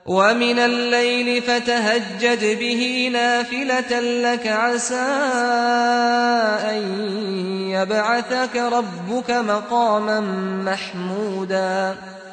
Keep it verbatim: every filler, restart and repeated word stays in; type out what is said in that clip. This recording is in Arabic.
ومن الليل فتهجد به نافلة لك عسى أن يبعثك ربك مقاما محمودا